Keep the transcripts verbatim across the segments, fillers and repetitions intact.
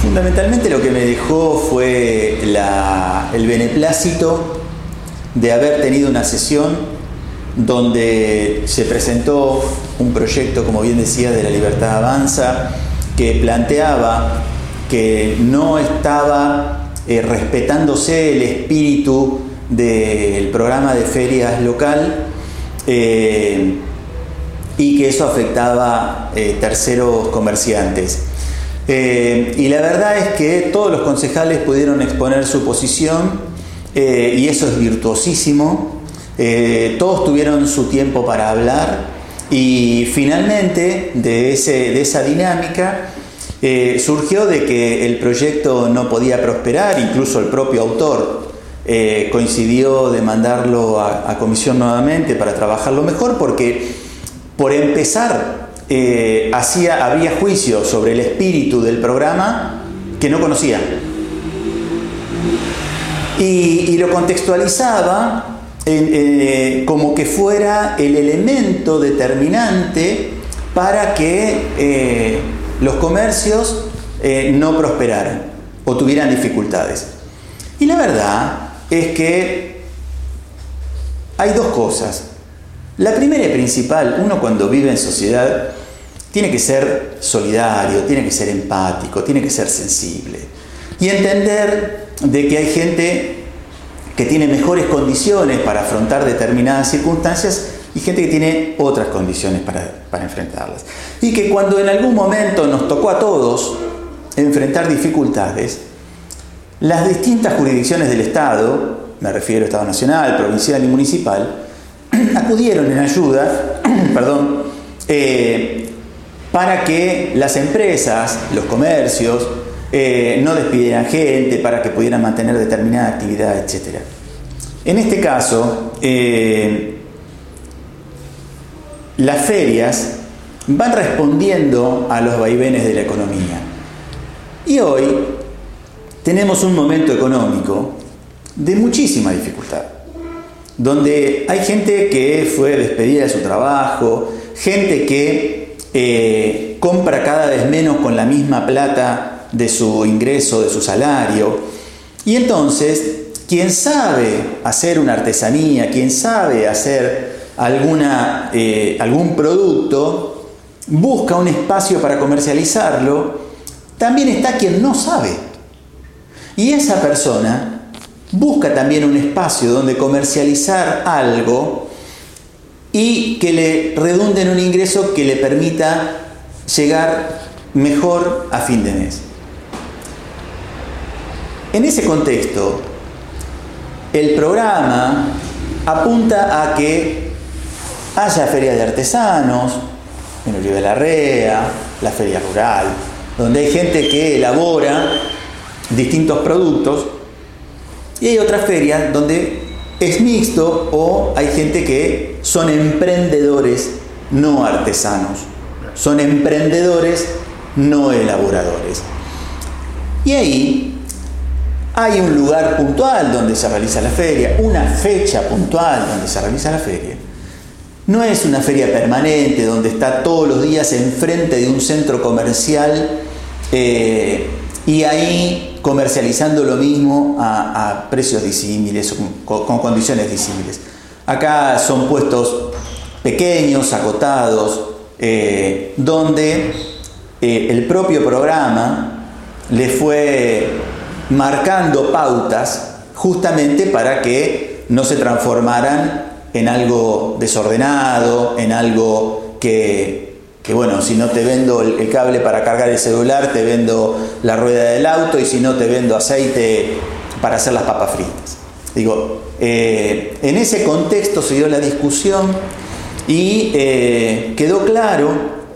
Fundamentalmente lo que me dejó fue la, el beneplácito de haber tenido una sesión donde se presentó un proyecto, como bien decía, de La Libertad Avanza, que planteaba que no estaba eh, respetándose el espíritu del programa de ferias local eh, y que eso afectaba eh, terceros comerciantes. Eh, y la verdad es que todos los concejales pudieron exponer su posición eh, y eso es virtuosísimo. Eh, todos tuvieron su tiempo para hablar y finalmente de, ese, de esa dinámica eh, surgió de que el proyecto no podía prosperar. Incluso el propio autor eh, coincidió de mandarlo a, a comisión nuevamente para trabajarlo mejor, porque por empezar Eh, hacía, había juicios sobre el espíritu del programa que no conocía y, y lo contextualizaba en, eh, como que fuera el elemento determinante para que eh, los comercios eh, no prosperaran o tuvieran dificultades. Y la verdad es que hay dos cosas. La primera y principal: uno cuando vive en sociedad tiene que ser solidario, tiene que ser empático, tiene que ser sensible y entender de que hay gente que tiene mejores condiciones para afrontar determinadas circunstancias y gente que tiene otras condiciones para, para enfrentarlas. Y que cuando en algún momento nos tocó a todos enfrentar dificultades, las distintas jurisdicciones del Estado, me refiero a Estado nacional, provincial y municipal, acudieron en ayuda perdón, eh, para que las empresas, los comercios, eh, no despidieran gente, para que pudieran mantener determinada actividad, etcétera. En este caso, eh, las ferias van respondiendo a los vaivenes de la economía. Y hoy tenemos un momento económico de muchísima dificultad, donde hay gente que fue despedida de su trabajo, gente que eh, compra cada vez menos con la misma plata de su ingreso, de su salario. Y entonces, quien sabe hacer una artesanía, quien sabe hacer alguna, eh, algún producto, busca un espacio para comercializarlo. También está quien no sabe. Y esa persona busca también un espacio donde comercializar algo y que le redunde en un ingreso que le permita llegar mejor a fin de mes. En ese contexto, el programa apunta a que haya ferias de artesanos, en Uribe Larrea, la feria rural, donde hay gente que elabora distintos productos, y hay otras ferias donde es mixto o hay gente que son emprendedores no artesanos, son emprendedores no elaboradores. Y ahí hay un lugar puntual donde se realiza la feria, una fecha puntual donde se realiza la feria. No es una feria permanente donde está todos los días enfrente de un centro comercial eh, y ahí comercializando lo mismo a, a precios disímiles, con, con condiciones disímiles. Acá son puestos pequeños, acotados, eh, donde eh, el propio programa le fue marcando pautas justamente para que no se transformaran en algo desordenado, en algo que, que bueno, si no te vendo el, el cable para cargar el celular, te vendo la rueda del auto, y si no te vendo aceite para hacer las papas fritas. Digo, eh, en ese contexto se dio la discusión y eh, quedó claro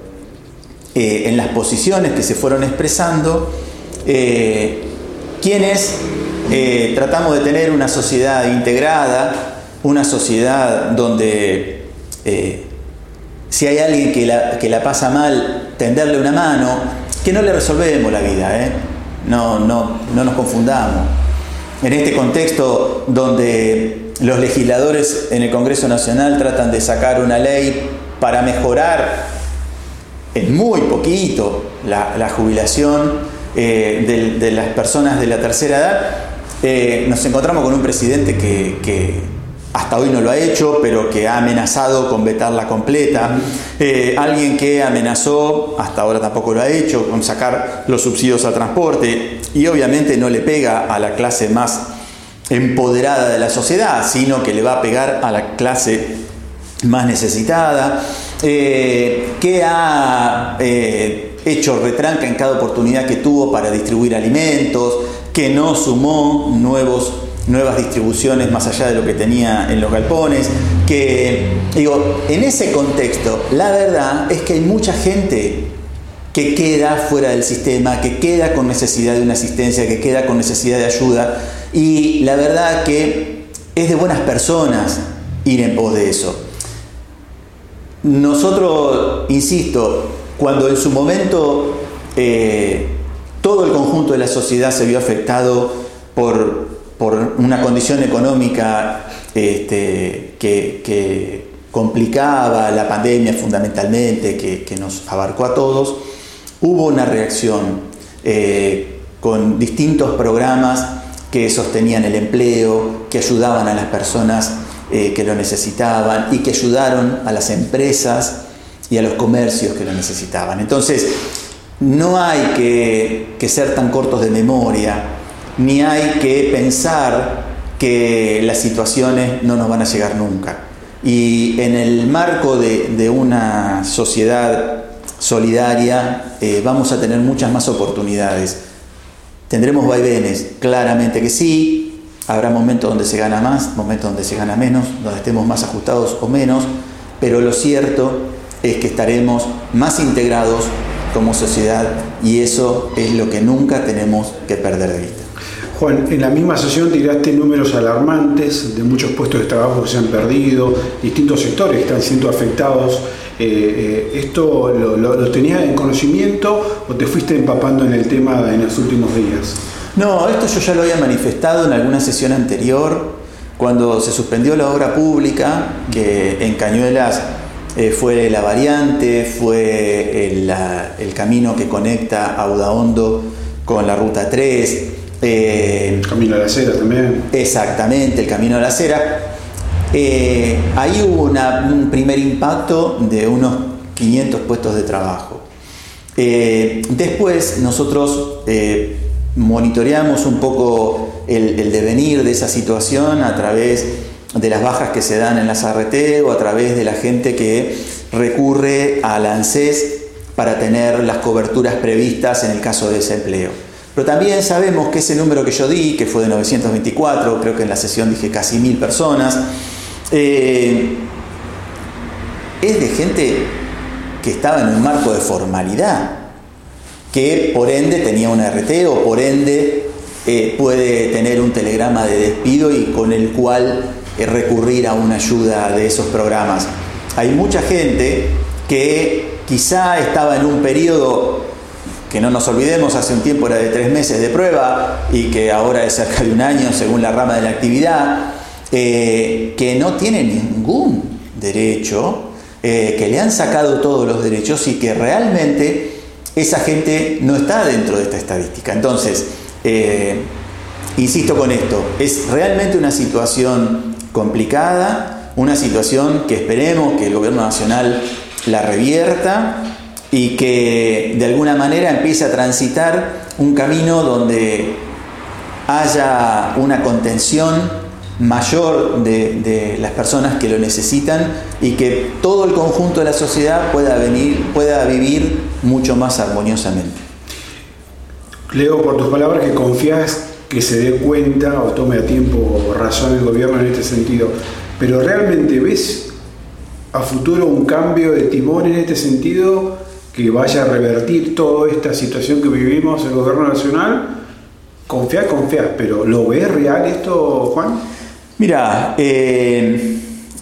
eh, en las posiciones que se fueron expresando eh, quienes eh, tratamos de tener una sociedad integrada, una sociedad donde eh, si hay alguien que la, que la pasa mal, tenderle una mano, que no le resolvemos la vida, ¿eh? no, no, no nos confundamos. En este contexto donde los legisladores en el Congreso Nacional tratan de sacar una ley para mejorar en muy poquito la, la jubilación, eh, de, de las personas de la tercera edad, eh, nos encontramos con un presidente que, que hasta hoy no lo ha hecho, pero que ha amenazado con vetarla completa. Eh, alguien que amenazó, hasta ahora tampoco lo ha hecho, con sacar los subsidios al transporte, y obviamente no le pega a la clase más empoderada de la sociedad, sino que le va a pegar a la clase más necesitada, eh, que ha eh, hecho retranca en cada oportunidad que tuvo para distribuir alimentos, que no sumó nuevos nuevas distribuciones más allá de lo que tenía en los galpones, que, digo, en ese contexto, la verdad es que hay mucha gente que queda fuera del sistema, que queda con necesidad de una asistencia, que queda con necesidad de ayuda, y la verdad que es de buenas personas ir en pos de eso. Nosotros, insisto, cuando en su momento eh, todo el conjunto de la sociedad se vio afectado por por una condición económica este, que, que complicaba la pandemia fundamentalmente, que, que nos abarcó a todos, hubo una reacción eh, con distintos programas que sostenían el empleo, que ayudaban a las personas eh, que lo necesitaban y que ayudaron a las empresas y a los comercios que lo necesitaban. Entonces, no hay que, que ser tan cortos de memoria, ni hay que pensar que las situaciones no nos van a llegar nunca. Y en el marco de, de una sociedad solidaria eh, vamos a tener muchas más oportunidades. ¿Tendremos vaivenes? Claramente que sí. Habrá momentos donde se gana más, momentos donde se gana menos, donde estemos más ajustados o menos, pero lo cierto es que estaremos más integrados como sociedad, y eso es lo que nunca tenemos que perder de vista. Juan, en la misma sesión tiraste números alarmantes de muchos puestos de trabajo que se han perdido, distintos sectores que están siendo afectados. Eh, eh, ¿Esto lo, lo, lo tenías en conocimiento o te fuiste empapando en el tema en los últimos días? No, esto yo ya lo había manifestado en alguna sesión anterior, cuando se suspendió la obra pública, que en Cañuelas eh, fue la variante, fue el, la, el camino que conecta a Udaondo con la Ruta tres. Eh, el Camino a la Acera también. Exactamente, el Camino a la Acera. Eh, ahí hubo una, un primer impacto de unos quinientos puestos de trabajo. Eh, después nosotros eh, monitoreamos un poco el, el devenir de esa situación a través de las bajas que se dan en las A R T o a través de la gente que recurre al ANSES para tener las coberturas previstas en el caso de desempleo. Pero también sabemos que ese número que yo di, que fue de novecientos veinticuatro, creo que en la sesión dije casi mil personas, eh, es de gente que estaba en un marco de formalidad, que por ende tenía una A R T o por ende eh, puede tener un telegrama de despido y con el cual eh, recurrir a una ayuda de esos programas. Hay mucha gente que quizá estaba en un periodo que, no nos olvidemos, hace un tiempo era de tres meses de prueba y que ahora es cerca de un año según la rama de la actividad, eh, que no tiene ningún derecho, eh, que le han sacado todos los derechos y que realmente esa gente no está dentro de esta estadística. Entonces, eh, insisto con esto, es realmente una situación complicada, una situación que esperemos que el gobierno nacional la revierta y que de alguna manera empiece a transitar un camino donde haya una contención mayor de, de las personas que lo necesitan y que todo el conjunto de la sociedad pueda, venir, pueda vivir mucho más armoniosamente. Leo por tus palabras que confías que se dé cuenta o tome a tiempo razón el gobierno en este sentido, pero ¿realmente ves a futuro un cambio de timón en este sentido que vaya a revertir toda esta situación que vivimos en el gobierno nacional? Confías, confías, pero ¿lo ves real esto, Juan? Mira, eh,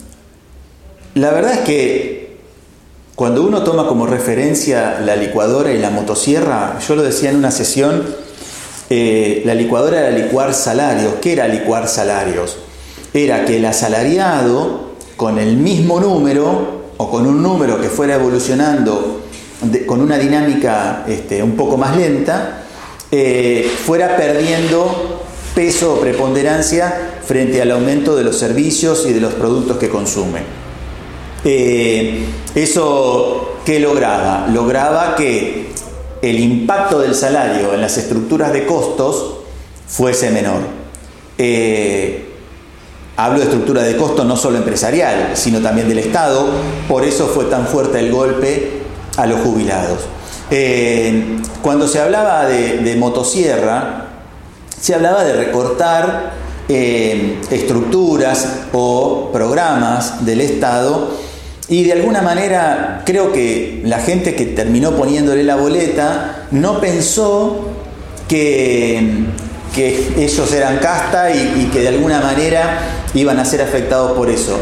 la verdad es que cuando uno toma como referencia la licuadora y la motosierra, yo lo decía en una sesión, eh, la licuadora era licuar salarios. ¿Qué era licuar salarios? Era que el asalariado, con el mismo número o con un número que fuera evolucionando de, con una dinámica este, un poco más lenta, eh, fuera perdiendo peso o preponderancia frente al aumento de los servicios y de los productos que consume. Eh, ¿Eso qué lograba? Lograba que el impacto del salario en las estructuras de costos fuese menor. Eh, hablo de estructura de costos no solo empresarial, sino también del Estado, por eso fue tan fuerte el golpe a los jubilados. Eh, cuando se hablaba de, de motosierra, se hablaba de recortar eh, estructuras o programas del Estado, y de alguna manera creo que la gente que terminó poniéndole la boleta no pensó que, que ellos eran casta y, y que de alguna manera iban a ser afectados por eso.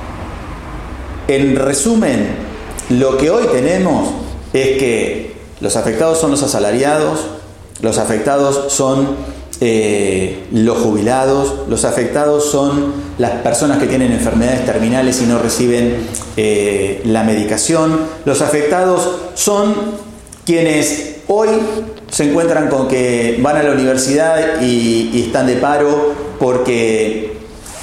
En resumen, lo que hoy tenemos es que los afectados son los asalariados, los afectados son Eh, los jubilados, los afectados son las personas que tienen enfermedades terminales y no reciben eh, la medicación, los afectados son quienes hoy se encuentran con que van a la universidad y, y están de paro porque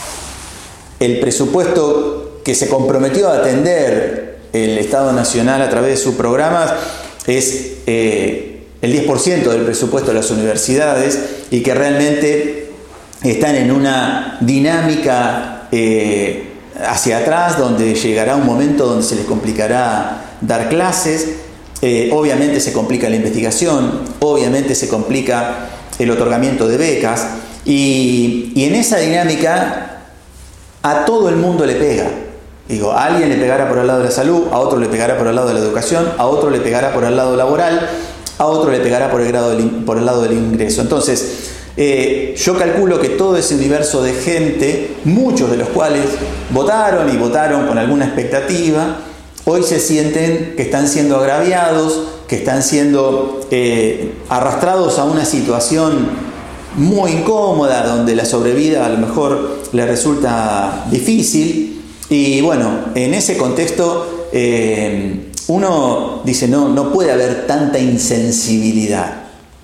el presupuesto que se comprometió a atender el Estado Nacional a través de sus programas es eh, el diez por ciento del presupuesto de las universidades, y que realmente están en una dinámica eh, hacia atrás, donde llegará un momento donde se les complicará dar clases. Eh, obviamente se complica la investigación, obviamente se complica el otorgamiento de becas, y, y en esa dinámica a todo el mundo le pega. Digo, a alguien le pegará por el lado de la salud, a otro le pegará por el lado de la educación, a otro le pegará por el lado laboral, a otro le pegará por el, grado del, por el lado del ingreso. Entonces, eh, yo calculo que todo ese universo de gente, muchos de los cuales votaron y votaron con alguna expectativa, hoy se sienten que están siendo agraviados, que están siendo eh, arrastrados a una situación muy incómoda, donde la sobrevida a lo mejor les resulta difícil. Y bueno, en ese contexto eh, uno dice, no, no puede haber tanta insensibilidad,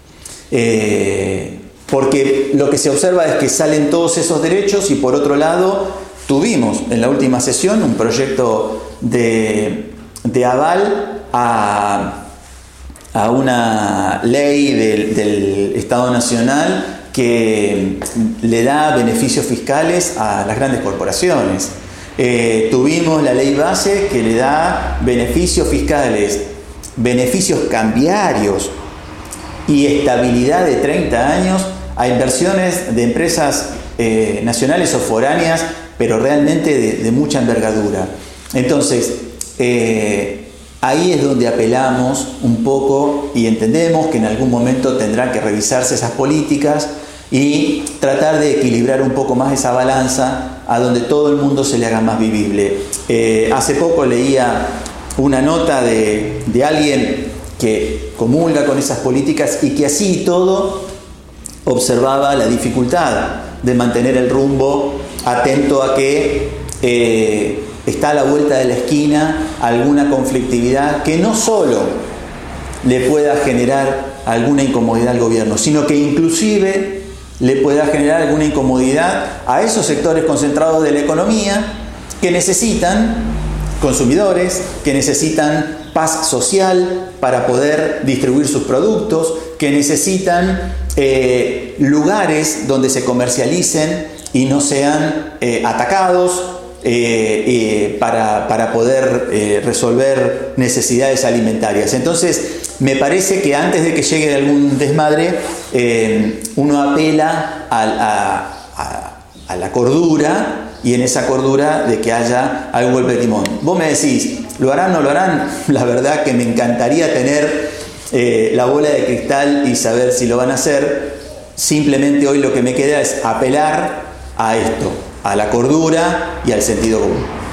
eh, porque lo que se observa es que salen todos esos derechos, y por otro lado tuvimos en la última sesión un proyecto de, de aval a, a una ley del, del Estado Nacional que le da beneficios fiscales a las grandes corporaciones. Eh, tuvimos la ley base que le da beneficios fiscales, beneficios cambiarios y estabilidad de treinta años a inversiones de empresas eh, nacionales o foráneas, pero realmente de, de mucha envergadura. Entonces, eh, ahí es donde apelamos un poco y entendemos que en algún momento tendrán que revisarse esas políticas y tratar de equilibrar un poco más esa balanza a donde todo el mundo se le haga más vivible. Eh, hace poco leía una nota de, de alguien que comulga con esas políticas y que así y todo observaba la dificultad de mantener el rumbo, atento a que eh, está a la vuelta de la esquina alguna conflictividad que no solo le pueda generar alguna incomodidad al gobierno, sino que inclusive le pueda generar alguna incomodidad a esos sectores concentrados de la economía que necesitan consumidores, que necesitan paz social para poder distribuir sus productos, que necesitan eh, lugares donde se comercialicen y no sean eh, atacados eh, eh, para, para poder eh, resolver necesidades alimentarias. Entonces, me parece que antes de que llegue algún desmadre, eh, uno apela a, a, a, a la cordura, y en esa cordura de que haya algún golpe de timón. Vos me decís, ¿lo harán o no lo harán? La verdad que me encantaría tener eh, la bola de cristal y saber si lo van a hacer. Simplemente hoy lo que me queda es apelar a esto, a la cordura y al sentido común.